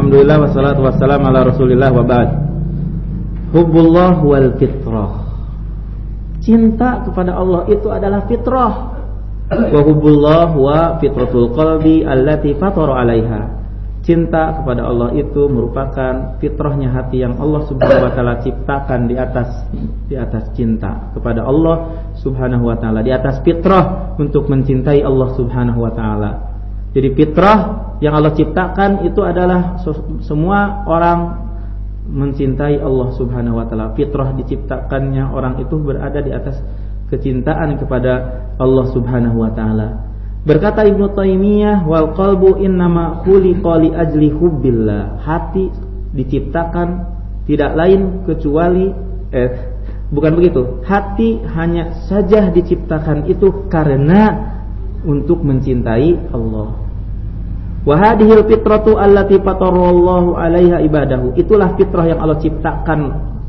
Alhamdulillah wassalatu wassalamu ala Rasulillah wa ba'd. Hubbullah wal fitrah. Cinta kepada Allah itu adalah fitrah. Wa hubbullah wa fitratul qalbi allati fatara 'alaiha. Cinta kepada Allah itu merupakan fitrahnya hati yang Allah Subhanahu wa taala ciptakan di atas cinta kepada Allah Subhanahu wa taala, di atas fitrah untuk mencintai Allah Subhanahu wa taala. Jadi fitrah yang Allah ciptakan itu adalah semua orang mencintai Allah Subhanahu wa taala. Fitrah diciptakannya orang itu berada di atas kecintaan kepada Allah Subhanahu wa taala. Berkata Ibnu Taimiyah, wal qalbu innama khuliqa li ajli hubbillah. Hati diciptakan tidak lain kecuali bukan begitu. Hati hanya saja diciptakan itu karena untuk mencintai Allah. Wa hadhil fitratu allati fatarallahu 'alaiha ibadahu. Itulah fitrah yang Allah ciptakan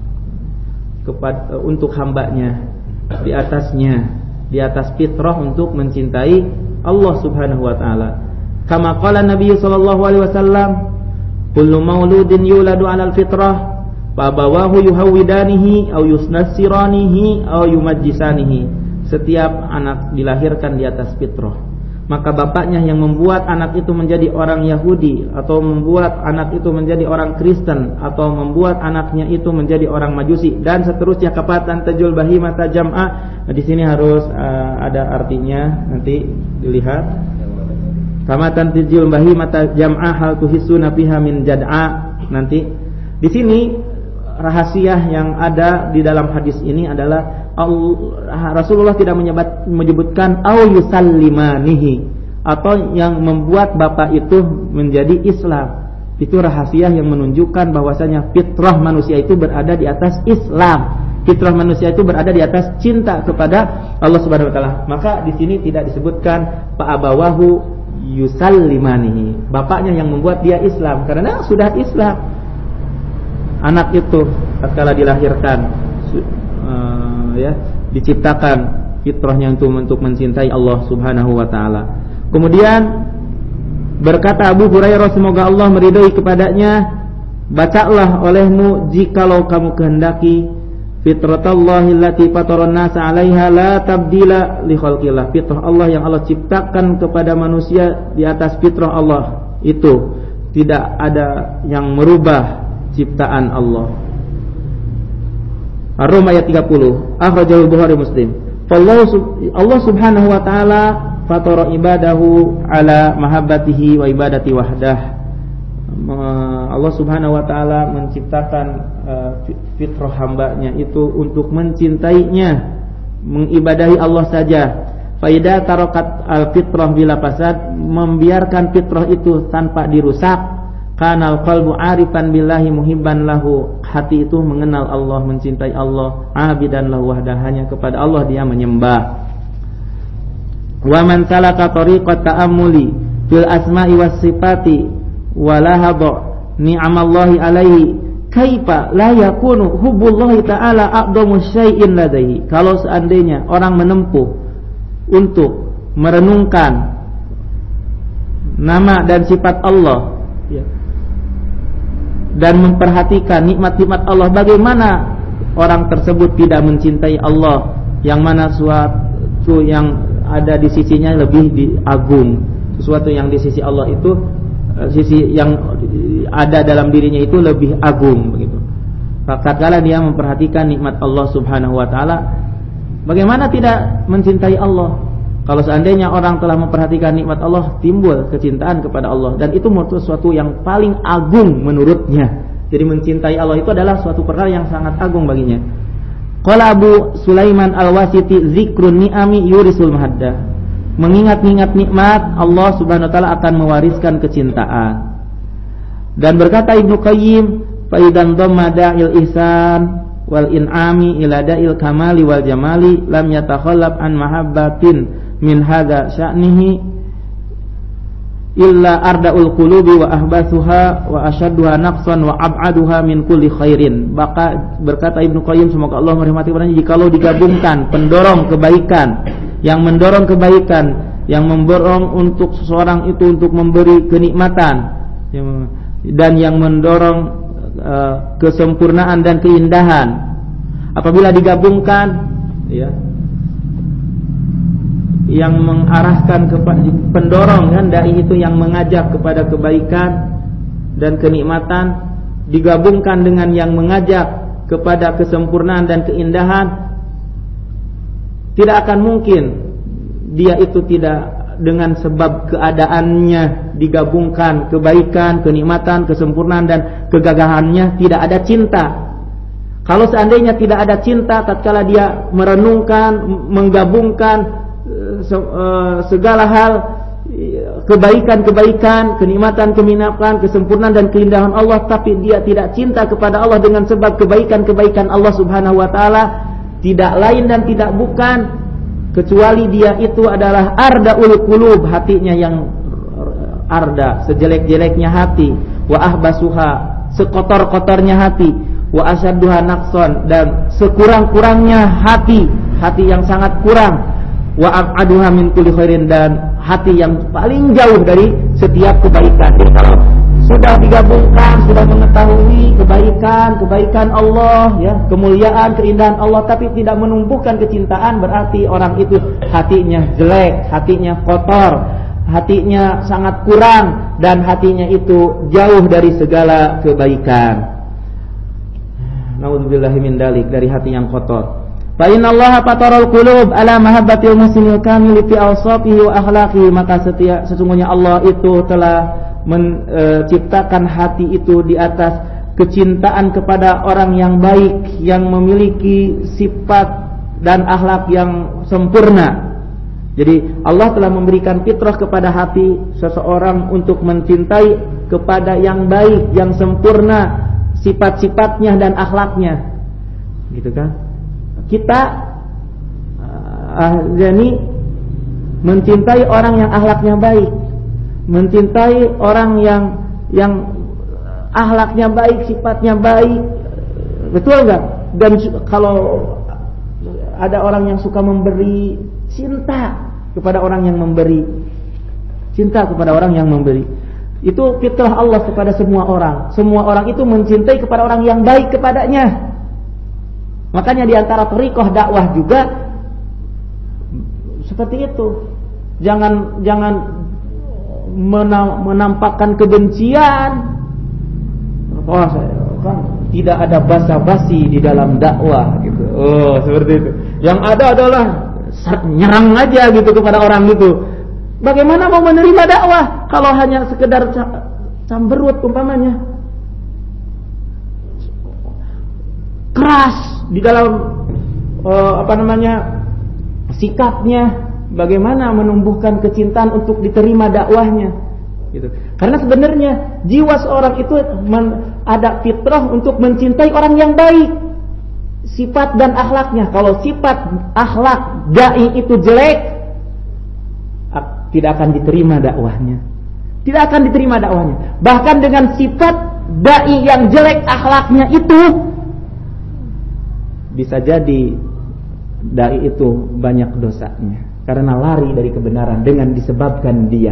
untuk hambanya, di atas fitrah untuk mencintai Allah Subhanahu wa taala. Kama qala Nabi sallallahu alaihi wasallam, kullu mauludin yuladu 'alal fitrah fa abawahu yuhawidanihi aw yusnassiranihi aw yumajjisanihi. Setiap anak dilahirkan di atas fitrah, maka bapaknya yang membuat anak itu menjadi orang Yahudi, atau membuat anak itu menjadi orang Kristen, atau membuat anaknya itu menjadi orang Majusi, dan seterusnya. Kapatan tajul bahimata jam'a. Di sini harus ada artinya, nanti dilihat. Kamatan tajul bahimata jam'a hal tuhissuna fiha min jad'a. Nanti di sini rahasia yang ada di dalam hadis ini adalah Rasulullah tidak menyebutkan au yusallimanihi, atau yang membuat bapak itu menjadi Islam. Itu rahasia yang menunjukkan bahwasanya fitrah manusia itu berada di atas Islam. Fitrah manusia itu berada di atas cinta kepada Allah Subhanahu wa taala. Maka di sini tidak disebutkan fa abawahu yusallimanihi, bapaknya yang membuat dia Islam, karena sudah Islam. Anak itu tatkala dilahirkan diciptakan fitrahnya untuk mencintai Allah Subhanahu wa taala. Kemudian berkata Abu Hurairah, semoga Allah meridhai kepadanya, bacalah olehmu jikalau kamu kehendaki fitratallahi allati fataran nasa 'alaiha la tabdila li khalqillah. Fitrah Allah yang Allah ciptakan kepada manusia di atas fitrah Allah itu tidak ada yang merubah ciptaan Allah. Ar-Rum ayat 30, akhrajahu Bukhari Muslim. Allah Subhanahu wa taala fatara ibadahu ala mahabbatihi wa ibadati wahdah. Allah Subhanahu wa taala menciptakan fitrah hambanya itu untuk mencintainya, mengibadahi Allah saja. Faida tarakat al-fitrah bila fasad, membiarkan fitrah itu tanpa dirusak. Kanal qalbu arifan billahi muhibban lahu, hati itu mengenal Allah, mencintai Allah, abidan lahu wahdah, hanya kepada Allah dia menyembah. Wa man salaka tariqat ta'ammuli fil asma'i was sifati wa lahaba ni'amallahi alaihi kaifa la yakunu hubbullahi ta'ala aqdamu syai'in ladaihi. Kalau seandainya orang menempuh untuk merenungkan nama dan sifat Allah, dan memperhatikan nikmat-nikmat Allah, bagaimana orang tersebut tidak mencintai Allah, yang mana suatu yang ada di sisinya lebih agung, sesuatu yang di sisi Allah itu, sisi yang ada dalam dirinya itu lebih agung begitu. Tatkala dia memperhatikan nikmat Allah Subhanahu wa taala, bagaimana tidak mencintai Allah? Kalau seandainya orang telah memperhatikan nikmat Allah, timbul kecintaan kepada Allah, dan itu sesuatu yang paling agung menurutnya. Jadi mencintai Allah itu adalah suatu perkara yang sangat agung baginya. Qala Abu Sulaiman Al-Wasiti, zikrun ni'ami yurisul mahaddah. Mengingat-ingat nikmat Allah Subhanahu wa taala akan mewariskan kecintaan. Dan berkata Ibnu Qayyim, fa idan dhamma da'il ihsan wal in'ami ila da'il kamali wal jamali lam yatakhallab an mahabbatin min hadza sya'nihi illa ardaul qulubi wa ahbasuha wa ashadduha naqsan wa ab'aduha min kulli khairin. Maka berkata Ibnu Qayyim, semoga Allah merahmati padanya, jikalau digabungkan pendorong kebaikan, yang mendorong kebaikan, yang mendorong untuk seseorang itu untuk memberi kenikmatan, dan yang mendorong kesempurnaan dan keindahan. Apabila digabungkan, ya, yang mengarahkan kepada pendorong kan, dai itu yang mengajak kepada kebaikan dan kenikmatan, digabungkan dengan yang mengajak kepada kesempurnaan dan keindahan, tidak akan mungkin dia itu tidak dengan sebab keadaannya digabungkan kebaikan, kenikmatan, kesempurnaan dan kegagahannya, tidak ada cinta. Kalau seandainya tidak ada cinta, tatkala dia merenungkan, menggabungkan segala hal, kebaikan-kebaikan, kenikmatan-kenikmatan, kesempurnaan dan keindahan Allah, tapi dia tidak cinta kepada Allah dengan sebab kebaikan-kebaikan Allah Subhanahu wa taala, tidak lain dan tidak bukan kecuali dia itu adalah ardaul qulub, hatinya yang arda, sejelek-jeleknya hati, wa ahbasuha, sekotor-kotornya hati, wa asyadduha naqsan, dan sekurang-kurangnya hati yang sangat kurang, wa ab'aduha min kulli khairin, dan hati yang paling jauh dari setiap kebaikan. Jadi kalau sudah digabungkan, sudah mengetahui kebaikan Allah, ya, kemuliaan, keindahan Allah, tapi tidak menumbuhkan kecintaan, berarti orang itu hatinya jelek, hatinya kotor, hatinya sangat kurang, dan hatinya itu jauh dari segala kebaikan. Nauzubillahi min dzalik, dari hati yang kotor. Fa innallaha fatarul qulub ala mahabbatil muslimil kamil fi awsafihi wa akhlaqihi, maka sesungguhnya Allah itu telah menciptakan hati itu di atas kecintaan kepada orang yang baik, yang memiliki sifat dan akhlak yang sempurna. Jadi Allah telah memberikan fitrah kepada hati seseorang untuk mencintai kepada yang baik, yang sempurna sifat-sifatnya dan akhlaknya, gitu kan? Kita jadi mencintai orang yang akhlaknya baik, mencintai orang yang akhlaknya baik, sifatnya baik, betul enggak? Dan kalau ada orang yang suka memberi, cinta kepada orang yang memberi, cinta kepada orang yang memberi. Itu fitrah Allah kepada semua orang. Semua orang itu mencintai kepada orang yang baik kepadanya. Makanya di antara thariqah dakwah juga seperti itu. Jangan menampakkan kebencian. Oh, kan tidak ada basa-basi di dalam dakwah gitu. Oh, seperti itu. Yang ada adalah nyerang aja gitu kepada orang itu. Bagaimana mau menerima dakwah kalau hanya sekedar camberut umpamanya? Keras di dalam sikapnya, bagaimana menumbuhkan kecintaan untuk diterima dakwahnya, gitu. Karena sebenarnya jiwa seorang itu ada fitrah untuk mencintai orang yang baik, sifat dan akhlaknya. Kalau sifat akhlak dai itu jelek, tidak akan diterima dakwahnya. Tidak akan diterima dakwahnya. Bahkan dengan sifat dai yang jelek akhlaknya itu, bisa jadi dai itu banyak dosanya karena lari dari kebenaran dengan disebabkan dia.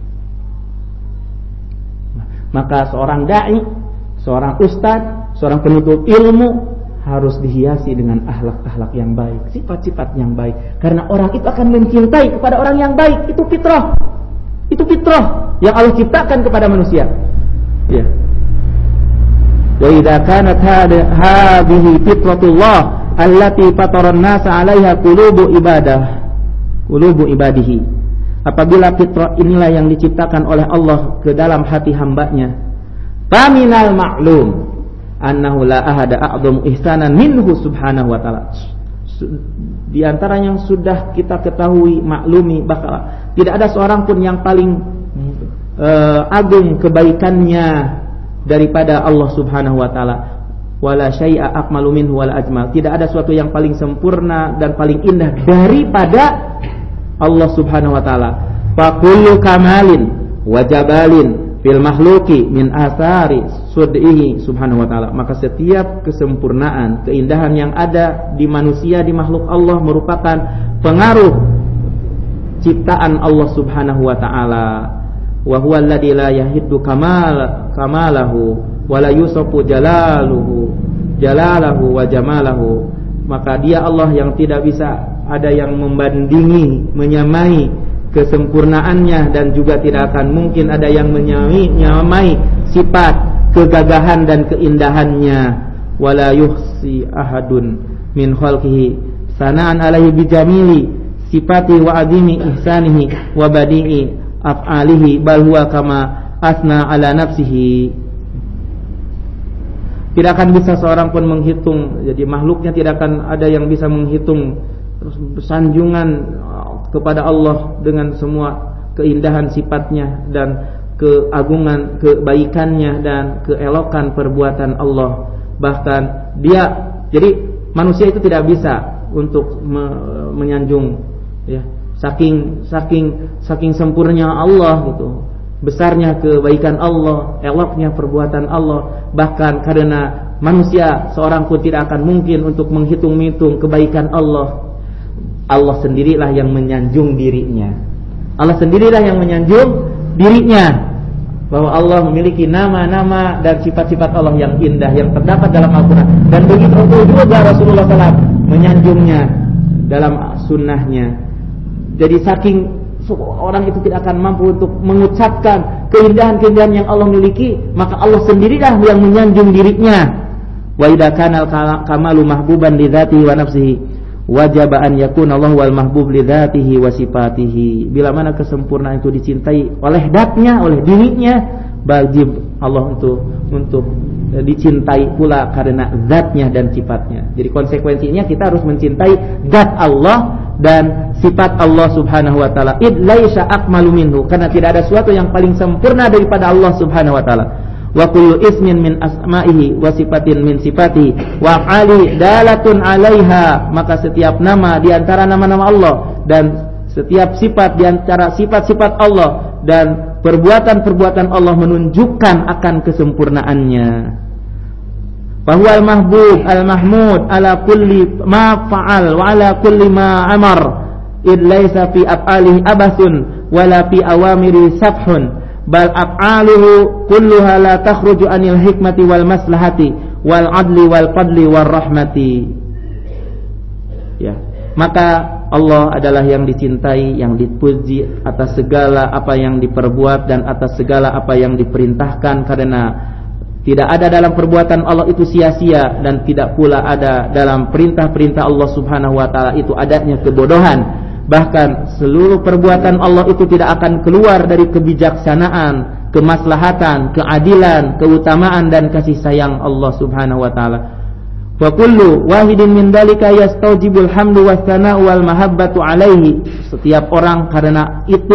Maka seorang dai, seorang ustadz, seorang penuntut ilmu harus dihiasi dengan akhlak-akhlak yang baik, sifat-sifat yang baik, karena orang itu akan mencintai kepada orang yang baik. Itu fitrah. Itu fitrah yang Allah ciptakan kepada manusia. Ya. Wa idza kanat hadhihi fitratullah allati fatara an-nasa 'alaiha qulubu ibadihi. Apabila fitrah inilah yang diciptakan oleh Allah ke dalam hati hambanya, faminal ma'lum annahu la ahada a'dhamu ihsanan minhu subhanahu wa ta'ala. Di antara yang sudah kita ketahui, maklumi, bakal tidak ada seorang pun yang paling agung kebaikannya daripada Allah Subhanahu wa taala. Wala syai'a akmalu minhu wala ajmal. Tidak ada sesuatu yang paling sempurna dan paling indah daripada Allah Subhanahu wa taala. Fa kullu kamalin wa jabalin fil makhluqi min athari sud'ihi subhanahu wa ta'ala. Maka setiap kesempurnaan, keindahan yang ada di manusia, di makhluk Allah merupakan pengaruh ciptaan Allah Subhanahu wa ta'ala. wa huwa alladzi la yahiddu kamalahu wa la yusafu jalalahu wa jamalahu. Maka dia Allah yang tidak bisa ada yang membandingi, menyamai kesempurnaannya, dan juga tidak akan mungkin ada yang menyamai sifat kegagahan dan keindahannya. Wala yuhsi ahadun min khalqihi sana'an alaihi bijamili sifati wa adimi ihsanihi wa badi'i af'alihi bal huwa kama asna ala nafsihi. Tidak akan bisa seorang pun menghitung, jadi makhluknya tidak akan ada yang bisa menghitung sanjungan kepada Allah dengan semua keindahan sifatnya dan keagungan kebaikannya dan keelokan perbuatan Allah. Bahkan jadi manusia itu tidak bisa untuk menyanjung, ya, saking sempurnanya Allah gitu, besarnya kebaikan Allah, eloknya perbuatan Allah. Bahkan karena manusia seorang pun tidak akan mungkin untuk menghitung-hitung kebaikan Allah. Allah sendirilah yang menyanjung dirinya. Allah sendirilah yang menyanjung dirinya, bahwa Allah memiliki nama-nama dan sifat-sifat Allah yang indah yang terdapat dalam Al-Quran. Dan begitu juga Rasulullah SAW menyanjungnya dalam sunnahnya. Jadi saking orang itu tidak akan mampu untuk mengucapkan keindahan-keindahan yang Allah miliki, maka Allah sendirilah yang menyanjung dirinya. Wa idza kana kamalu mahbuban li dzatihi wa nafsihi wajib an yakuna Allah wal mahbub li dzatihi wa sifatihi. Bila mana kesempurnaan itu dicintai oleh zatnya, oleh dirinya, wajib Allah untuk dicintai pula karena zatnya dan sifatnya. Jadi konsekuensinya kita harus mencintai zat Allah dan sifat Allah Subhanahu wa taala. Id laisa akmalu minhu, karena tidak ada sesuatu yang paling sempurna daripada Allah Subhanahu wa taala. Wa kullu ismin min asma'ihi wa sifatin min sifatihi wa af'ali dalatun 'alaiha. Maka setiap nama di antara nama-nama Allah dan setiap sifat di antara sifat-sifat Allah dan perbuatan-perbuatan Allah menunjukkan akan kesempurnaannya. Fahuwal mahbub al-mahmud ala kulli ma fa'al wa ala kulli ma amar. Id laisa fi af'alihi abasun wala fi awamiri safhun. Bal af'aluhu kulluha la takhruju anil hikmati wal maslahati wal adli wal fadli wal rahmati. Ya, maka Allah adalah yang dicintai, yang dipuji atas segala apa yang diperbuat dan atas segala apa yang diperintahkan, karena tidak ada dalam perbuatan Allah itu sia-sia, dan tidak pula ada dalam perintah-perintah Allah Subhanahu wa taala itu adanya kebodohan. Bahkan seluruh perbuatan Allah itu tidak akan keluar dari kebijaksanaan, kemaslahatan, keadilan, keutamaan dan kasih sayang Allah Subhanahu wa taala. Wa kullu wahidin min dzalika yastaujibul hamdu was tsana'u wal mahabbatu alaihi. Setiap orang karena itu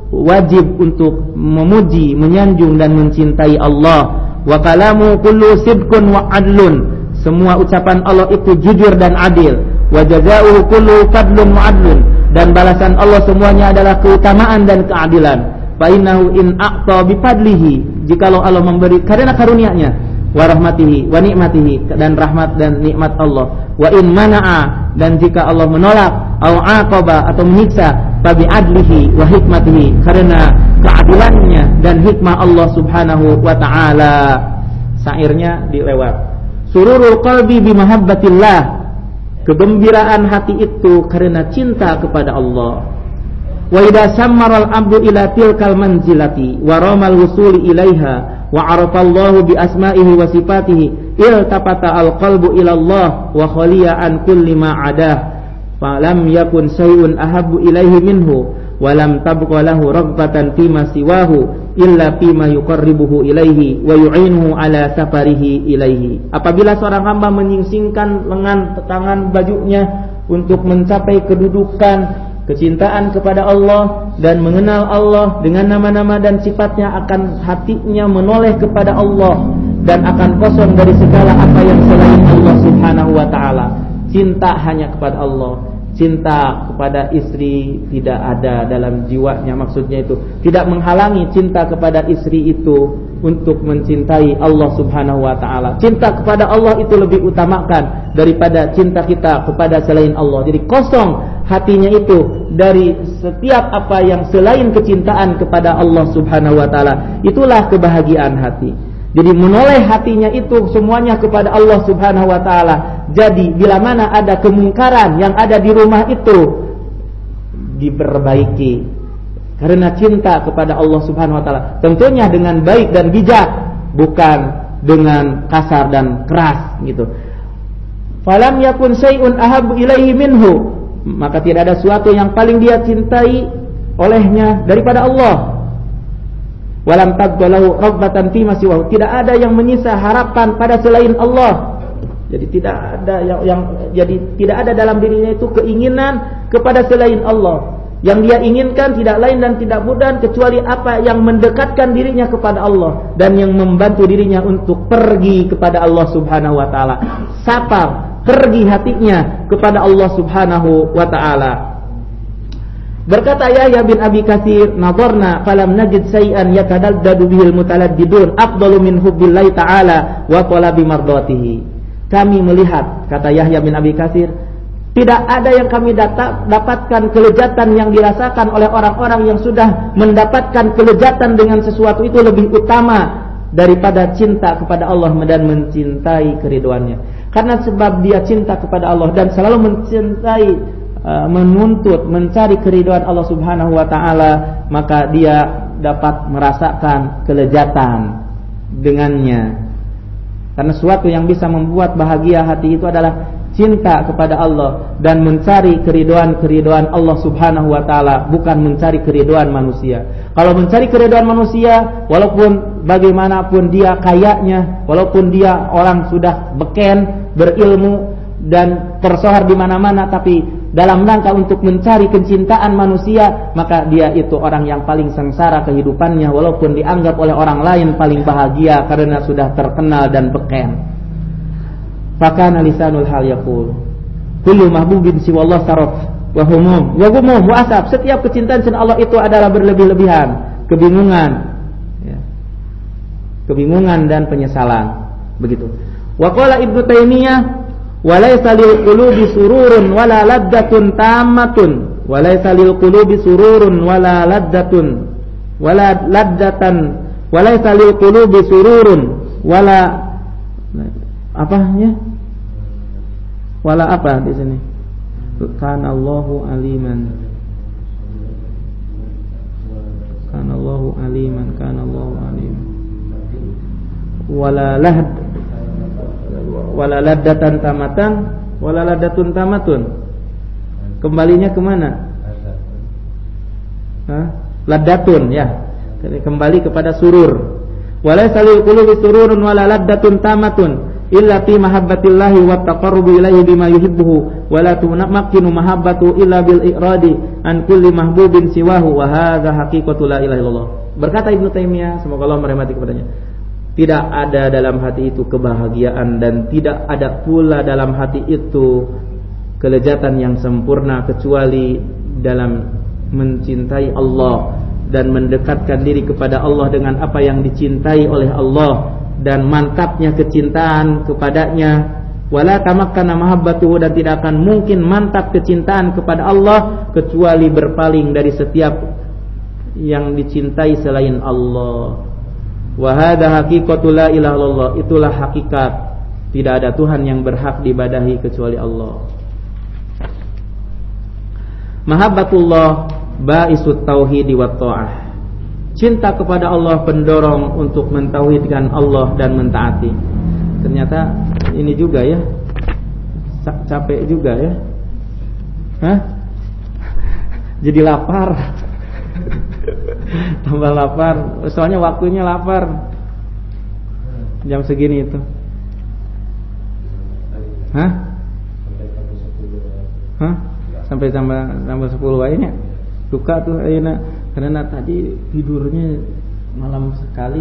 wajib untuk memuji, menyanjung dan mencintai Allah. Wa kalamu kullu sidqun wa adlun. Semua ucapan Allah itu jujur dan adil. Wa jazaa'uhu kullu fadlun wa adlun. Dan balasan Allah semuanya adalah keutamaan dan keadilan. Fa innahu in a'ta bi fadlihi, jikalau Allah memberi karena karunia-Nya, wa rahmatihi wa nikmatihi, dan rahmat dan nikmat Allah. Wa in mana'a, dan jika Allah menolak, au aqaba atau menyiksa, fa bi adlihi wa hikmatihi, karena keadilannya dan hikmah Allah Subhanahu wa taala. Syairnya dilewat. Sururul qalbi bi mahabbatillah, kegembiraan hati itu karena cinta kepada Allah. Wa idza sammaral abdu ila tilkal manzilati wa ramal wusuli ilaiha wa arafallahu bi asma'ihi wa sifatihi iltafata alqalbu ila Allah wa khaliya an kulli ma adah fa lam yakun shay'un ahabbu ilaihi minhu wa lam tabqa lahu raghbatan fima siwahu illa fima yuqarribuhu ilaihi wa yu'inuhu ala safarihi ilaihi. Apabila seorang hamba menyingsingkan lengan tangan bajunya untuk mencapai kedudukan kecintaan kepada Allah dan mengenal Allah dengan nama-nama dan sifatnya, akan hatinya menoleh kepada Allah dan akan kosong dari segala apa yang selain Allah Subhanahu wa taala. Cinta hanya kepada Allah. Cinta kepada istri tidak ada dalam jiwanya, maksudnya itu tidak menghalangi cinta kepada istri itu untuk mencintai Allah Subhanahu wa taala. Cinta kepada Allah itu lebih utamakan daripada cinta kita kepada selain Allah. Jadi kosong hatinya itu dari setiap apa yang selain kecintaan kepada Allah Subhanahu wa taala. Itulah kebahagiaan hati. Jadi menoleh hatinya itu semuanya kepada Allah Subhanahu wa taala. Jadi bila mana ada kemungkaran yang ada di rumah itu diperbaiki karena cinta kepada Allah Subhanahu wa taala. Tentunya dengan baik dan bijak, bukan dengan kasar dan keras gitu. Falam yakun syai'un ahabbu ilaihi minhu, maka tidak ada sesuatu yang paling dia cintai olehnya daripada Allah. Walam taqbalahu rabbatan fi ma siwahu, tidak ada yang menyisa harapan pada selain Allah. Jadi tidak ada dalam dirinya itu keinginan kepada selain Allah. Yang dia inginkan tidak lain dan tidak bukan kecuali apa yang mendekatkan dirinya kepada Allah dan yang membantu dirinya untuk pergi kepada Allah Subhanahu wa taala. Sapar, pergi hatinya kepada Allah Subhanahu wa taala. Berkata Yahya bin Abi Katsir, "Nadharna falam najid syai'an yatadaddadu bihil mutaladdidun afdalu min hubbillahi ta'ala wa talabi mardatihi." Kami melihat, kata Yahya bin Abi Katsir, tidak ada yang kami dapatkan kelezatan yang dirasakan oleh orang-orang yang sudah mendapatkan kelezatan dengan sesuatu itu lebih utama daripada cinta kepada Allah dan mencintai keriduannya. Karena sebab dia cinta kepada Allah dan selalu mencintai, menuntut, mencari keriduan Allah Subhanahu wa taala, maka dia dapat merasakan kelezatan dengannya. Karena sesuatu yang bisa membuat bahagia hati itu adalah cinta kepada Allah dan mencari keriduan Allah Subhanahu wa taala, bukan mencari keriduan manusia. Kalau mencari keriduan manusia, walaupun bagaimanapun dia kayanya, walaupun dia orang sudah beken, berilmu dan tersohor di mana-mana, tapi dalam rangka untuk mencari kecintaan manusia, maka dia itu orang yang paling sengsara kehidupannya, walaupun dianggap oleh orang lain paling bahagia karena sudah terkenal dan beken. Fakana lisanul hal yaqul kullu mahbubin siwallah saraf wa humum wa asab. Setiap kecintaan selain Allah itu adalah berlebih-lebihan, kebingungan, ya. Kebingungan dan penyesalan. Begitu. Wa qala Ibnu Taimiyah, walaysa lil qulubi sururun wala laddatun tammatun, walaysa lil qulubi sururun wala laddatun wala laddatan, walaysa lil qulubi sururun wala apanya? Wala apa di sini? Kana Allahu aliman. Kana Allahu aliman, kana Allahu alim. Wala laddatan tamatan, wala laddatun tamatun. Kembalinya kemana? Laddatun, ya. Kembali kepada surur. Walaysa lil qulubi sururun wala laddatun tamatun illa fi mahabbatillahi wa taqarrubi ilaihi bima yuhibbuhu wa la tumakkinu mahabbatu illa bil iradi an kulli mahbubin siwahu wa hadza haqiqatu la ilaha illallah. Berkata Ibnu Taimiyah, semoga Allah merahmati kepadanya, tidak ada dalam hati itu kebahagiaan dan tidak ada pula dalam hati itu kelezatan yang sempurna kecuali dalam mencintai Allah dan mendekatkan diri kepada Allah dengan apa yang dicintai oleh Allah dan mantapnya kecintaan kepadanya. Wala tamakkana mahabbatuhu, dan tidak akan mungkin mantap kecintaan kepada Allah kecuali berpaling dari setiap yang dicintai selain Allah. Wa hadza haqiqatu la ilaha illallah, itulah hakikat tidak ada Tuhan yang berhak diibadahi kecuali Allah. Mahabbatullah ba'isut tauhid wa ta'ah. Cinta kepada Allah pendorong untuk mentauhidkan Allah dan mentaati. Ternyata ini juga ya, capek juga ya. Jadi lapar. Tambah lapar. Soalnya waktunya lapar. Jam segini itu. Sampai tambah 10 aja. Duka tuh ayeuna. Karena tadi tidurnya malam sekali.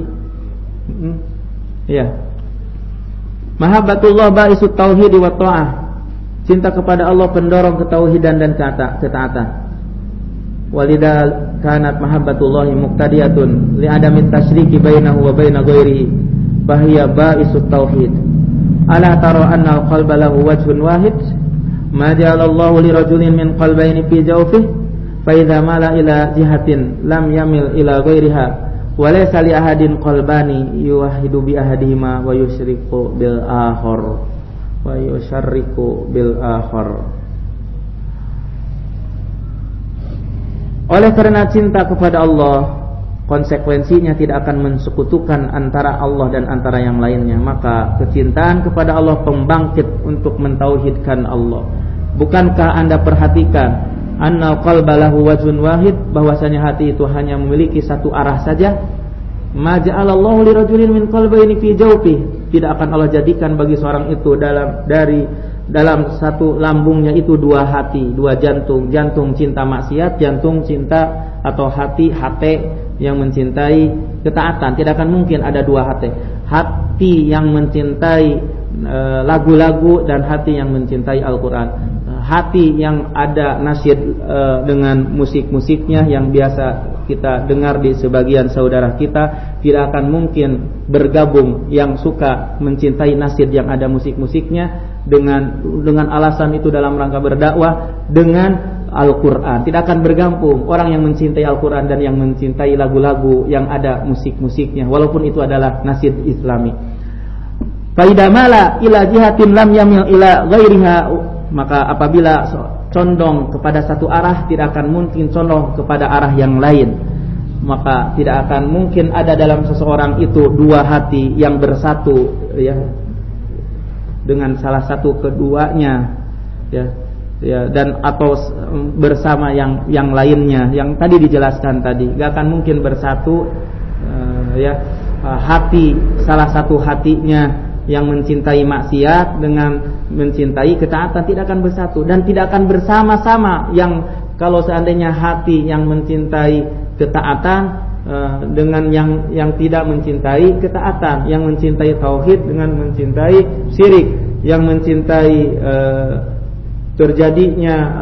Ya. Mahabbatullah ba'isut tauhid wa ta'ah. Cinta kepada Allah pendorong ketauhidan dan ketaatan. Walidha kanat mahabbatullahi muqtadiyatun li adami tasyriki bainahu wa baina ghairihi fahiya ba'isut tauhid. Ala tara anna al-qalba lahu wajhun wahid ma ja'ala Allahu li rajulin min qalbayni fi jawfihi fa idza mala ila jihatin lam yamil ila ghairiha wa laysa li ahadin qalbani yuwahhidu bi ahadihima wa yusyriku bil akhar. Oleh karena cinta kepada Allah, konsekuensinya tidak akan mensekutukan antara Allah dan antara yang lainnya. Maka kecintaan kepada Allah pembangkit untuk mentauhidkan Allah. Bukankah Anda perhatikan anna qalba lahu wajhun wahid, bahwasanya hati itu hanya memiliki satu arah saja? Ma ja'alallahu lirajulin min qalbayni fi jawfihi. Tidak akan Allah jadikan bagi seorang itu dalam satu lambungnya itu dua hati, dua jantung, jantung cinta maksiat, jantung cinta atau hati yang mencintai ketaatan. Tidak akan mungkin ada dua hati yang mencintai lagu-lagu dan hati yang mencintai Al-Quran. Hati yang ada nasyid dengan musik-musiknya yang biasa kita dengar di sebagian saudara kita, tidak akan mungkin bergabung yang suka mencintai nasyid yang ada musik-musiknya dengan alasan itu dalam rangka berdakwah dengan Al-Quran. Tidak akan bergabung orang yang mencintai Al-Quran dan yang mencintai lagu-lagu yang ada musik-musiknya, walaupun itu adalah nasyid Islami. Faida mala ila jihatin lam yamil ila ghairiha, maka apabila condong kepada satu arah, tidak akan mungkin condong kepada arah yang lain. Maka tidak akan mungkin ada dalam seseorang itu dua hati yang bersatu, ya, dengan salah satu keduanya, ya, dan atau bersama yang lainnya yang tadi dijelaskan tadi. Gak akan mungkin bersatu, hati salah satu hatinya yang mencintai maksiat dengan mencintai ketaatan tidak akan bersatu, dan tidak akan bersama-sama. Yang kalau seandainya hati yang mencintai ketaatan dengan yang tidak mencintai ketaatan, yang mencintai tauhid dengan mencintai syirik, yang mencintai terjadinya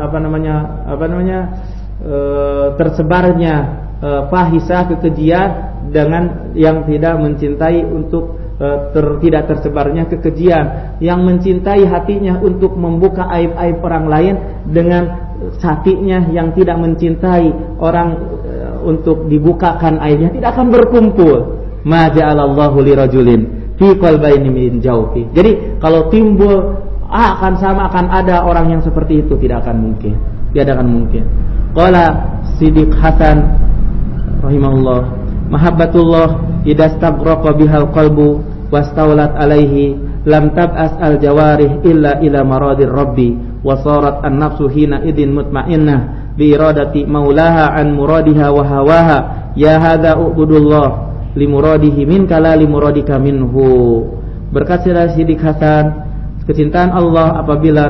tersebarnya fahisah, kekejian, dengan yang tidak mencintai untuk tidak tersebarnya kekejian, yang mencintai hatinya untuk membuka aib-aib orang lain dengan hatinya yang tidak mencintai orang untuk dibukakan aibnya, tidak akan berkumpul. Ma ja'alallahu lirajulin fi qalbayni min jawfi. Jadi kalau timbul akan ada orang yang seperti itu, tidak akan mungkin. Tidak akan mungkin. Qala Siddiq Hasan rahimahullah, mahabbatullah idastaghraqa bihal qalbu wastaulat alaihi lam tab'as al jawarih illa ila maradir rabbi wa sarat an nafsu hina idin mutmainnah bi iradati maulaha an muradiha wa hawaha ya hadza ubudullah li muradihi minka la li muradika minhu. Berkata Siddiq Hasan, kecintaan Allah apabila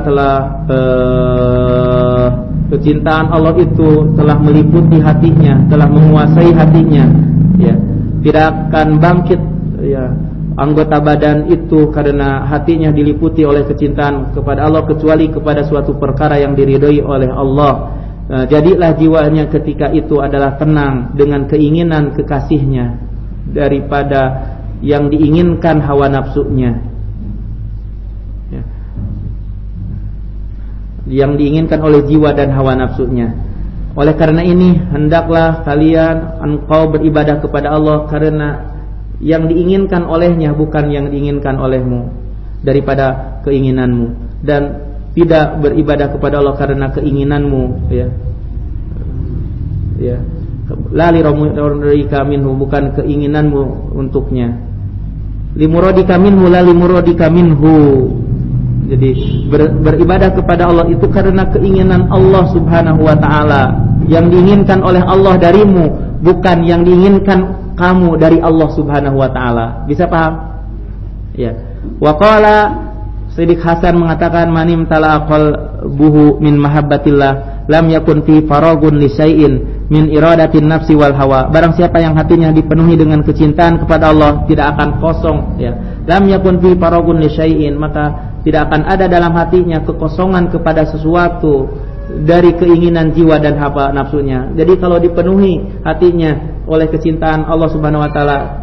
kecintaan Allah itu telah meliputi hatinya, telah menguasai hatinya, ya, tidak akan bangkit, ya, anggota badan itu karena hatinya diliputi oleh kecintaan kepada Allah kecuali kepada suatu perkara yang diridhoi oleh Allah. Jadilah jiwanya ketika itu adalah tenang dengan keinginan kekasihnya daripada yang diinginkan hawa nafsunya, ya, yang diinginkan oleh jiwa dan hawa nafsunya. Oleh karena ini hendaklah kalian engkau beribadah kepada Allah karena yang diinginkan olehnya, bukan yang diinginkan olehmu daripada keinginanmu, dan tidak beribadah kepada Allah karena keinginanmu, ya, la limuradika minhu, bukan keinginanmu untuknya, limuradika minhu la limuradika minhu. Jadi beribadah kepada Allah itu karena keinginan Allah Subhanahu wa taala, yang diinginkan oleh Allah darimu, bukan yang diinginkan kamu dari Allah Subhanahu wa taala. Bisa paham? Ya. Wa qala Siddiq Hasan mengatakan, manim tala qalbuhu min mahabbatillah lam yakun fi faragun li syai'in min iradatin nafsi wal hawa. Barang siapa yang hatinya dipenuhi dengan kecintaan kepada Allah, tidak akan kosong, ya. Lam yakun fi faragun li syai'in, maka tidak akan ada dalam hatinya kekosongan kepada sesuatu dari keinginan jiwa dan hawa nafsunya. Jadi kalau dipenuhi hatinya oleh kecintaan Allah Subhanahu wa taala,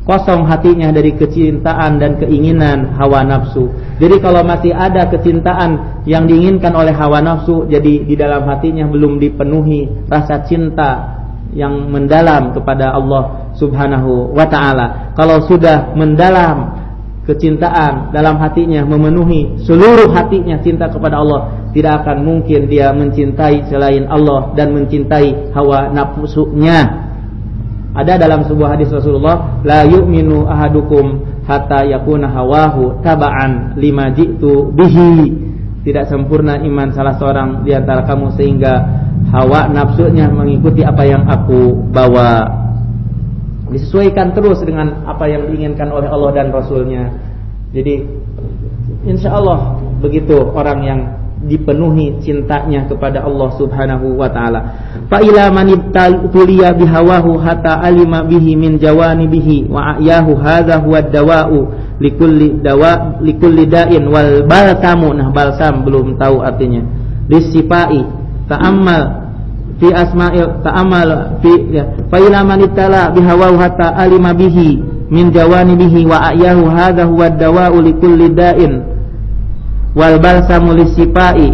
kosong hatinya dari kecintaan dan keinginan hawa nafsu. Jadi kalau masih ada kecintaan yang diinginkan oleh hawa nafsu, jadi di dalam hatinya belum dipenuhi rasa cinta yang mendalam kepada Allah Subhanahu wa ta'ala. Kalau sudah mendalam kecintaan dalam hatinya, memenuhi seluruh hatinya cinta kepada Allah, tidak akan mungkin dia mencintai selain Allah dan mencintai hawa nafsunya. Ada dalam sebuah hadis Rasulullah, la yu'minu ahadukum hatta yakuna hawahu taba'an lima ji'tu bihi. Tidak sempurna iman salah seorang di antara kamu sehingga hawa nafsunya mengikuti apa yang aku bawa. Disesuaikan terus dengan apa yang diinginkan oleh Allah dan Rasulnya. Jadi insyaallah begitu orang yang dipenuhi cintanya kepada Allah Subhanahu wa ta'ala. Fa ila man tuliya bihawahu hatta alima bihi min jawanibihi wa ayahu hadza huwa dawa'u likulli da'in wal balsamu. Nah, balsam belum tahu artinya. Lisifai ta'ammal fi asma'il ta'ammal fi fa ila man tala bihawahu hatta alima bihi min jawanibihi wa ayahu hadza huwa dawa'u likulli da'in wal balsamu lisifai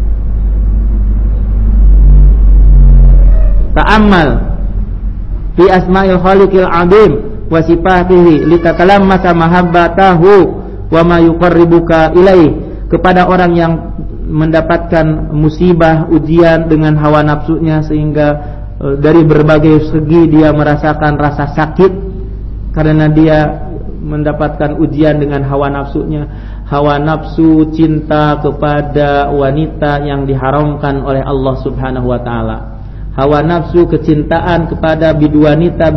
ta'ammal fi asma'il khaliqil azim wa sifatihi litatalamma mahabbatahu wa ma yuqarribuka ilaih. Kepada orang yang mendapatkan musibah, ujian dengan hawa nafsunya sehingga dari berbagai segi dia merasakan rasa sakit karena dia mendapatkan ujian dengan hawa nafsunya. Hawa nafsu cinta kepada wanita yang diharamkan oleh Allah Subhanahu wa ta'ala. Hawa nafsu kecintaan kepada biduanita.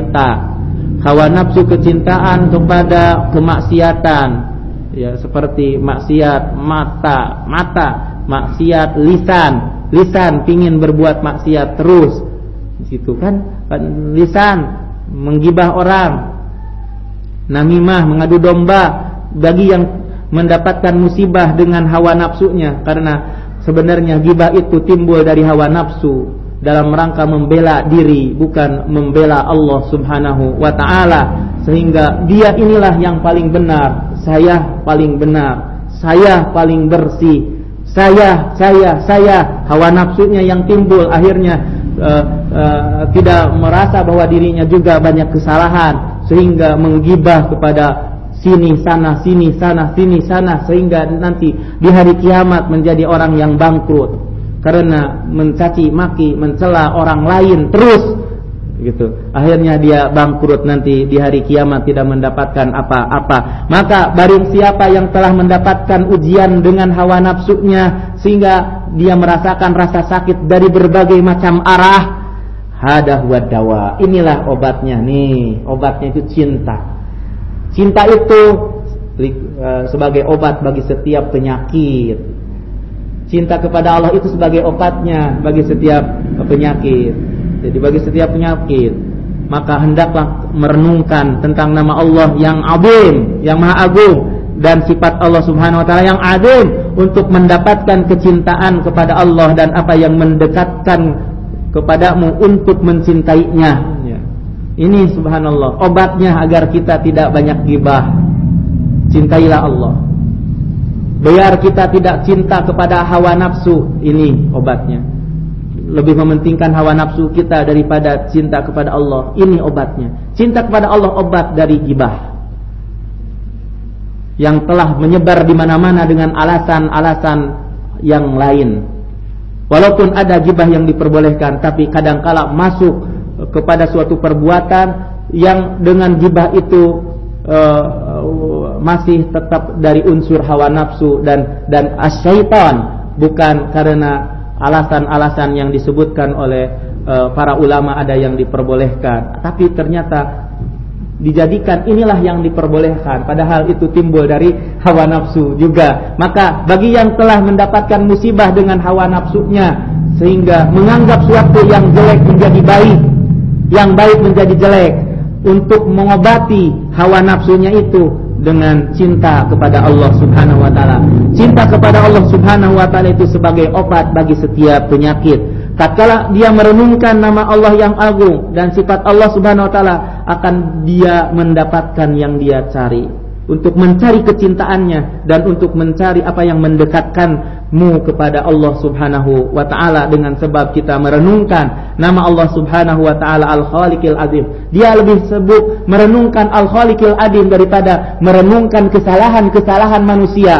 Hawa nafsu kecintaan kepada kemaksiatan, ya, seperti maksiat mata, maksiat lisan pingin berbuat maksiat terus. Gitu kan? Lisan menggibah orang, namimah, mengadu domba. Bagi yang mendapatkan musibah dengan hawa nafsunya, karena sebenarnya gibah itu timbul dari hawa nafsu dalam rangka membela diri, bukan membela Allah Subhanahu wa ta'ala. Sehingga dia inilah yang paling benar, saya paling benar, saya paling bersih, saya. Hawa nafsunya yang timbul akhirnya tidak merasa bahwa dirinya juga banyak kesalahan, sehingga menggibah kepada sini sana, sehingga nanti di hari kiamat menjadi orang yang bangkrut karena mencaci maki, mencela orang lain terus gitu. Akhirnya dia bangkrut nanti di hari kiamat, tidak mendapatkan apa-apa. Maka barang siapa yang telah mendapatkan ujian dengan hawa nafsunya sehingga dia merasakan rasa sakit dari berbagai macam arah, hada huwa dawa. Inilah obatnya nih. Obatnya itu cinta. Cinta itu sebagai obat bagi setiap penyakit. Cinta kepada Allah itu sebagai obatnya bagi setiap penyakit. Jadi bagi setiap penyakit, maka hendaklah merenungkan tentang nama Allah yang azim, yang maha agung, dan sifat Allah Subhanahu wa ta'ala yang azim untuk mendapatkan kecintaan kepada Allah dan apa yang mendekatkan kepadamu untuk mencintainya. Ini subhanallah obatnya agar kita tidak banyak gibah. Cintailah Allah. Biar kita tidak cinta kepada hawa nafsu. Ini obatnya. Lebih mementingkan hawa nafsu kita daripada cinta kepada Allah. Ini obatnya. Cinta kepada Allah obat dari gibah yang telah menyebar di mana-mana dengan alasan-alasan yang lain. Walaupun ada gibah yang diperbolehkan, tapi kadangkala masuk kepada suatu perbuatan yang dengan gibah itu masih tetap dari unsur hawa nafsu dan asyaitan, bukan karena alasan-alasan yang disebutkan oleh para ulama ada yang diperbolehkan, tapi ternyata dijadikan inilah yang diperbolehkan, padahal itu timbul dari hawa nafsu juga. Maka bagi yang telah mendapatkan musibah dengan hawa nafsunya sehingga menganggap suatu yang jelek menjadi baik, yang baik menjadi jelek, untuk mengobati hawa nafsunya itu dengan cinta kepada Allah Subhanahu wa ta'ala. Cinta kepada Allah Subhanahu wa ta'ala itu sebagai obat bagi setiap penyakit. Tatkala dia merenungkan nama Allah yang agung dan sifat Allah Subhanahu wa ta'ala, akan dia mendapatkan yang dia cari. Untuk mencari kecintaannya dan untuk mencari apa yang mendekatkanmu kepada Allah Subhanahu wa ta'ala dengan sebab kita merenungkan nama Allah Subhanahu wa ta'ala Al-Khaliqil Azim. Dia lebih sebut merenungkan Al-Khaliqil Azim daripada merenungkan kesalahan-kesalahan manusia.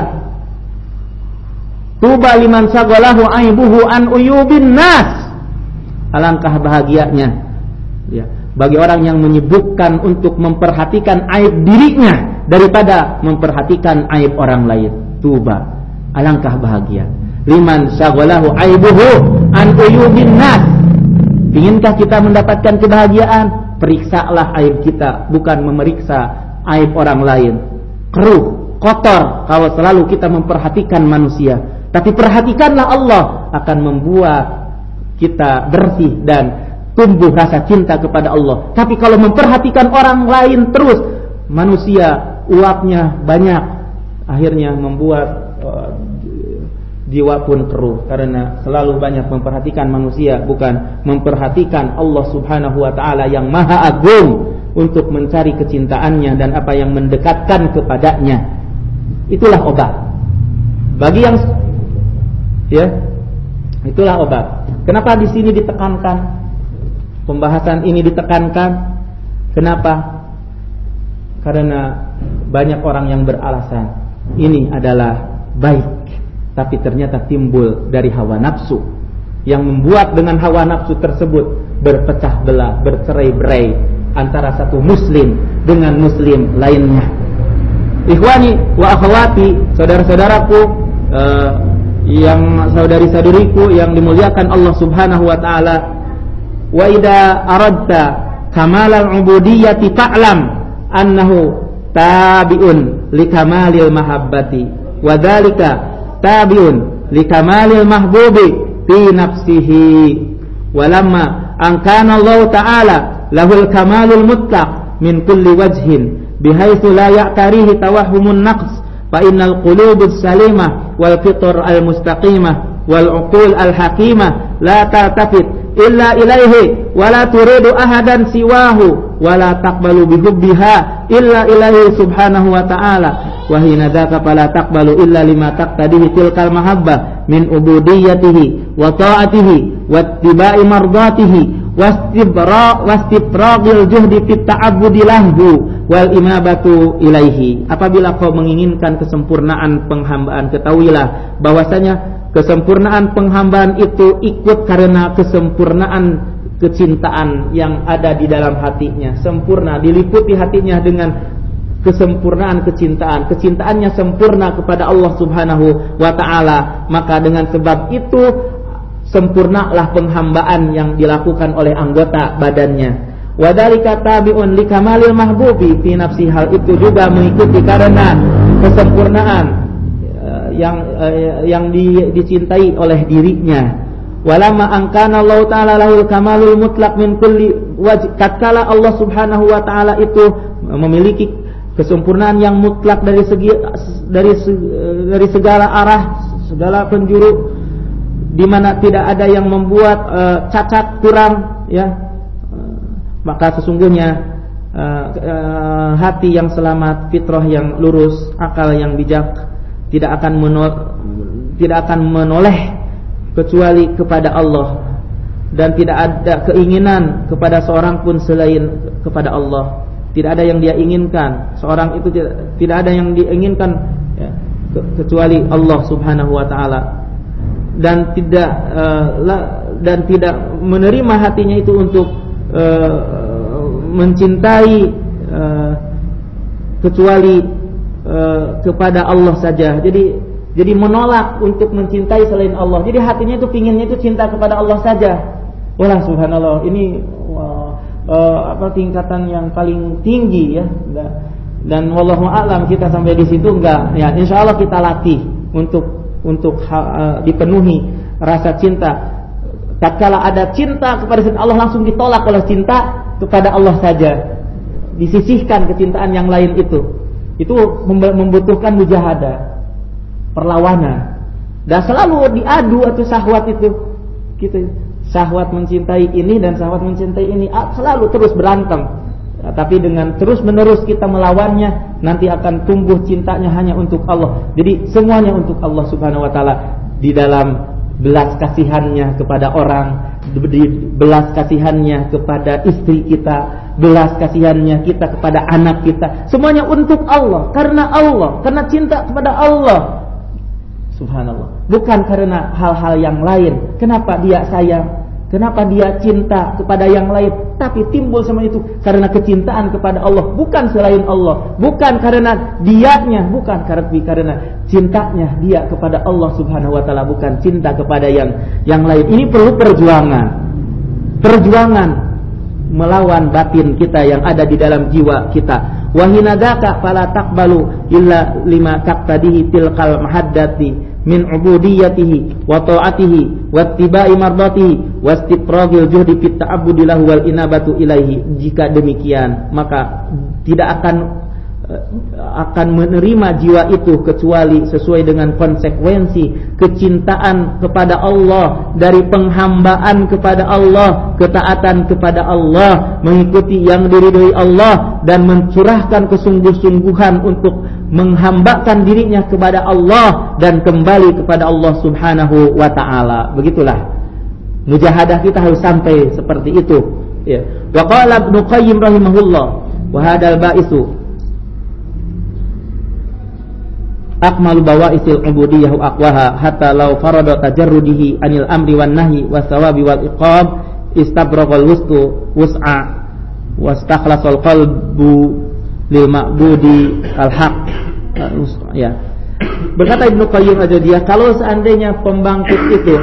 Tuba liman sagalahu aibuhu an uyubin nas. Alangkah bahagianya ya, bagi orang yang menyibukkan untuk memperhatikan aib dirinya daripada memperhatikan aib orang lain. Tuba, alangkah bahagia. Liman syaghalahu aibuhu an uyubin nas. Inginkah kita mendapatkan kebahagiaan? Periksalah aib kita, bukan memeriksa aib orang lain. Keruh, kotor kalau selalu kita memperhatikan manusia. Tapi perhatikanlah Allah, akan membuat kita bersih dan tumbuh rasa cinta kepada Allah. Tapi kalau memperhatikan orang lain terus, manusia uapnya banyak, akhirnya membuat jiwa pun keruh karena selalu banyak memperhatikan manusia, bukan memperhatikan Allah Subhanahu wa ta'ala yang maha agung untuk mencari kecintaannya dan apa yang mendekatkan kepadanya. Itulah obat bagi yang ya, itulah obat. Kenapa di sini ditekankan pembahasan ini ditekankan? Kenapa? Karena banyak orang yang beralasan ini adalah baik, tapi ternyata timbul dari hawa nafsu yang membuat dengan hawa nafsu tersebut berpecah belah, bercerai-berai antara satu muslim dengan muslim lainnya. Ikhwani wa akhwati, saudara-saudaraku yang saudari-saudariku yang dimuliakan Allah Subhanahu wa taala, wa idza aradta kamalal ubudiyyati fa'lam annahu tabi'un likamalil mahabbati wa dzalika tabi'un likamalil mahbubi fi nafsihi walamma an kana Allah ta'ala lahul kamalul mutlaq min kulli wajhin bihaitsu la ya'tarihi tawahhumun naqs fa innal qulubus salimah wal fitr al mustaqimah wal uqul al hakimah la ta'tafid illa ilaihi wa la turidu ahadan siwahu wa la taqbalu bihubbiha illa ilaihi subhanahu wa ta'ala wa hina dzaka fala taqbalu illa lima taqtadihi tilkal mahabbah min ubudiyyatihi wa ta'atihi wa ittiba'i mardatihi wastibra'il juhdi fit ta'abbudi lahu wal imabatu ilaihi. Apabila kau menginginkan kesempurnaan penghambaan, ketahuilah bahwasanya kesempurnaan penghambaan itu ikut karena kesempurnaan kecintaan yang ada di dalam hatinya. Sempurna, diliputi hatinya dengan kesempurnaan kecintaan. Kecintaannya sempurna kepada Allah Subhanahu wa ta'ala. Maka dengan sebab itu sempurnalah penghambaan yang dilakukan oleh anggota badannya. Wa dzalika tabi'un likamalil mahbubi fi nafsi. Hal itu juga mengikuti karena kesempurnaan yang dicintai oleh dirinya. Walamma angkana Allah ta'ala lahul kamalul mutlaq min kulli wajh. Tatkala Allah Subhanahu wa ta'ala itu memiliki kesempurnaan yang mutlak dari segala arah, segala penjuru, di mana tidak ada yang membuat cacat, kurang, ya. Maka sesungguhnya hati yang selamat, fitrah yang lurus, akal yang bijak tidak akan menoleh kecuali kepada Allah, dan tidak ada keinginan kepada seorang pun selain kepada Allah. Tidak ada yang dia inginkan, seorang itu tidak ada yang diinginkan ya, kecuali Allah Subhanahu wa ta'ala, dan tidak menerima hatinya itu untuk mencintai kecuali kepada Allah saja. Jadi menolak untuk mencintai selain Allah. Jadi hatinya itu pinginnya itu cinta kepada Allah saja. Wah, subhanallah, ini tingkatan yang paling tinggi ya. Dan wallahu a'lam kita sampai di situ enggak ya. Insyaallah kita latih untuk dipenuhi rasa cinta. Tatkala ada cinta kepada Allah, langsung ditolak oleh cinta kepada Allah saja. Disisihkan kecintaan yang lain itu. Itu membutuhkan mujahadah, perlawanan. Dan selalu diadu atau syahwat itu. Kita syahwat mencintai ini dan syahwat mencintai ini selalu terus berantem. Tapi dengan terus-menerus kita melawannya, nanti akan tumbuh cintanya hanya untuk Allah. Jadi semuanya untuk Allah Subhanahu wa taala, di dalam belas kasihannya kepada orang, belas kasihannya kepada istri kita, belas kasihannya kita kepada anak kita, semuanya untuk Allah, karena cinta kepada Allah. Subhanallah, bukan karena hal-hal yang lain. Kenapa dia sayang? Kenapa dia cinta kepada yang lain? Tapi timbul semua itu karena kecintaan kepada Allah, bukan selain Allah, bukan karena dianya, bukan karena cintanya dia kepada Allah Subhanahu wa taala, bukan cinta kepada yang lain. Ini perlu perjuangan melawan batin kita yang ada di dalam jiwa kita. Wa hinadaka fala taqbalu illa lima taqtadihi tilqal mahaddati min ubudiyyatihi wa ta'atihi wa ittiba'i mardatihi wa istiqragil juhdi fit ta'abbudi lahu wal inabatu ilaihi. Jika demikian, maka tidak akan menerima jiwa itu kecuali sesuai dengan konsekuensi kecintaan kepada Allah, dari penghambaan kepada Allah, ketaatan kepada Allah, mengikuti yang diridhoi Allah, dan mencurahkan kesungguh-sungguhan untuk menghambakan dirinya kepada Allah dan kembali kepada Allah Subhanahu wa taala. Begitulah mujahadah kita harus sampai seperti itu, ya. Wa qala Ibnu Qayyim rahimahullah, wa hadzal ba'isu akmalu bawa'isil ubudiyyah aqwaha hatta law farada tajarrudihi anil amri wan nahyi was sawabi wal iqab istabraqal wus'a wastakhlasul qalbu lil ma'budi al haq. Ya. Berkata Ibnu Qayyim al-Jauziyah, kalau seandainya pembangkit itu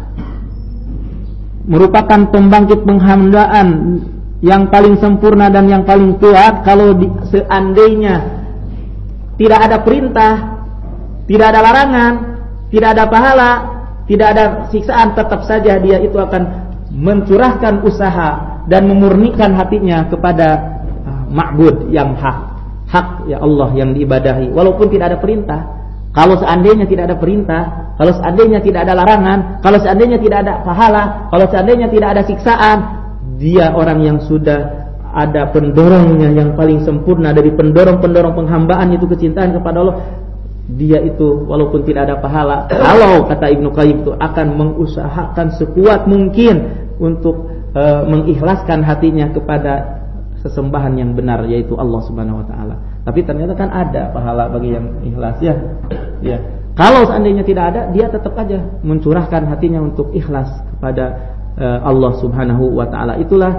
merupakan pembangkit penghambaan yang paling sempurna dan yang paling kuat, kalau seandainya tidak ada perintah, tidak ada larangan, tidak ada pahala, tidak ada siksaan, tetap saja dia itu akan mencurahkan usaha dan memurnikan hatinya kepada ma'bud yang hak ya Allah yang diibadahi, walaupun tidak ada perintah. Kalau seandainya tidak ada perintah, kalau seandainya tidak ada larangan, kalau seandainya tidak ada pahala, kalau seandainya tidak ada siksaan, dia orang yang sudah ada pendorongnya yang paling sempurna dari pendorong-pendorong penghambaan itu kecintaan kepada Allah. Dia itu walaupun tidak ada pahala, kalau kata Ibnu Qayyim itu akan mengusahakan sekuat mungkin untuk mengikhlaskan hatinya kepada sesembahan yang benar, yaitu Allah Subhanahu wa taala. Tapi ternyata kan ada pahala bagi yang ikhlas, ya. Ya. Kalau seandainya tidak ada, dia tetap aja mencurahkan hatinya untuk ikhlas kepada Allah Subhanahu wa taala. Itulah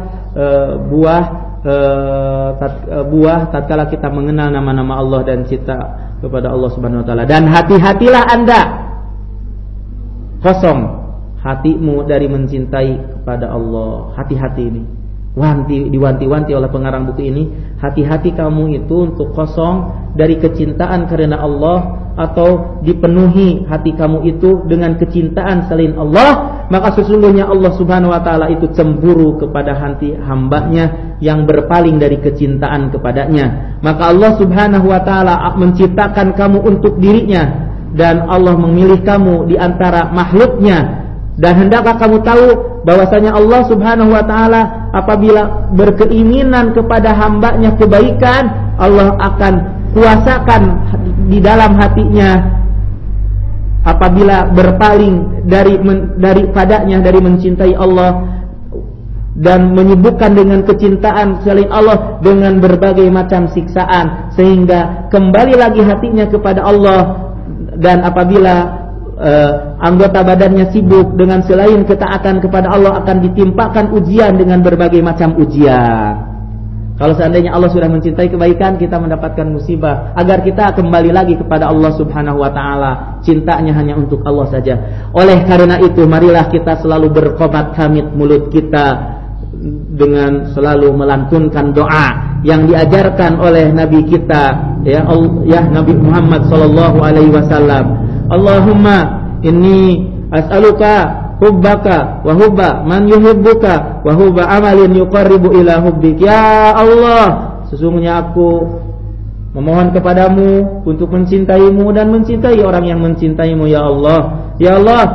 buah tatkala kita mengenal nama-nama Allah dan cinta kepada Allah Subhanahu wa taala. Dan hati-hatilah Anda kosong hatimu dari mencintai kepada Allah. Hati-hati ini. Diwanti-wanti oleh pengarang buku ini, hati-hati kamu itu untuk kosong dari kecintaan karena Allah, atau dipenuhi hati kamu itu dengan kecintaan selain Allah, maka sesungguhnya Allah Subhanahu wa taala itu cemburu kepada hati hambanya yang berpaling dari kecintaan kepadanya. Maka Allah Subhanahu wa taala menciptakan kamu untuk dirinya, dan Allah memilih kamu di antara makhluknya. Dan hendaklah kamu tahu bahwasanya Allah Subhanahu wa taala apabila berkeinginan kepada hambanya kebaikan, Allah akan kuasakan di dalam hatinya apabila berpaling daripadanya, dari mencintai Allah dan menyibukkan dengan kecintaan selain Allah dengan berbagai macam siksaan, sehingga kembali lagi hatinya kepada Allah. Dan apabila anggota badannya sibuk dengan selain ketaatan kepada Allah, akan ditimpakan ujian dengan berbagai macam ujian. Kalau seandainya Allah sudah mencintai kebaikan, kita mendapatkan musibah. Agar kita kembali lagi kepada Allah Subhanahu wa taala, cintanya hanya untuk Allah saja. Oleh karena itu, marilah kita selalu berqobat hamid mulut kita dengan selalu melantunkan doa yang diajarkan oleh Nabi kita, ya Nabi Muhammad sallallahu alaihi wasallam. Allahumma inni as'aluka hubbaka wa hubba man yuhibbuka wa hubba amalin yuqarribu ila hubbik. Ya Allah, sesungguhnya aku memohon kepadamu untuk mencintaimu dan mencintai orang yang mencintaimu. Ya Allah, ya Allah,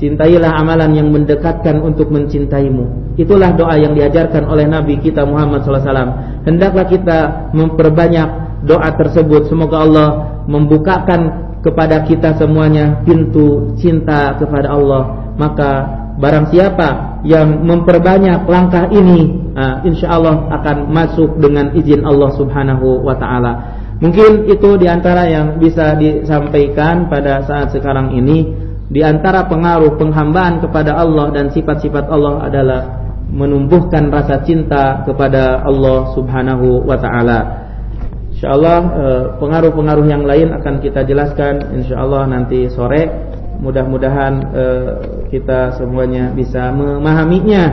cintailah amalan yang mendekatkan untuk mencintaimu. Itulah doa yang diajarkan oleh Nabi kita Muhammad SAW. Hendaklah kita memperbanyak doa tersebut. Semoga Allah membukakan kepada kita semuanya pintu cinta kepada Allah. Maka barang siapa yang memperbanyak langkah ini, insya Allah akan masuk dengan izin Allah Subhanahu wa ta'ala. Mungkin itu diantara yang bisa disampaikan pada saat sekarang ini. Di antara pengaruh penghambaan kepada Allah dan sifat-sifat Allah adalah menumbuhkan rasa cinta kepada Allah Subhanahu wa ta'ala. InsyaAllah pengaruh-pengaruh yang lain akan kita jelaskan InsyaAllah nanti sore. Mudah-mudahan kita semuanya bisa memahaminya,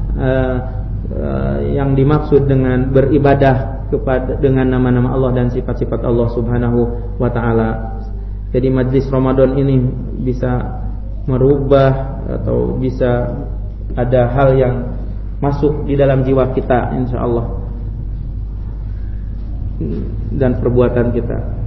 yang dimaksud dengan beribadah kepada dengan nama-nama Allah dan sifat-sifat Allah Subhanahu wa ta'ala. Jadi majlis Ramadan ini bisa merubah atau bisa ada hal yang masuk di dalam jiwa kita insyaallah dan perbuatan kita.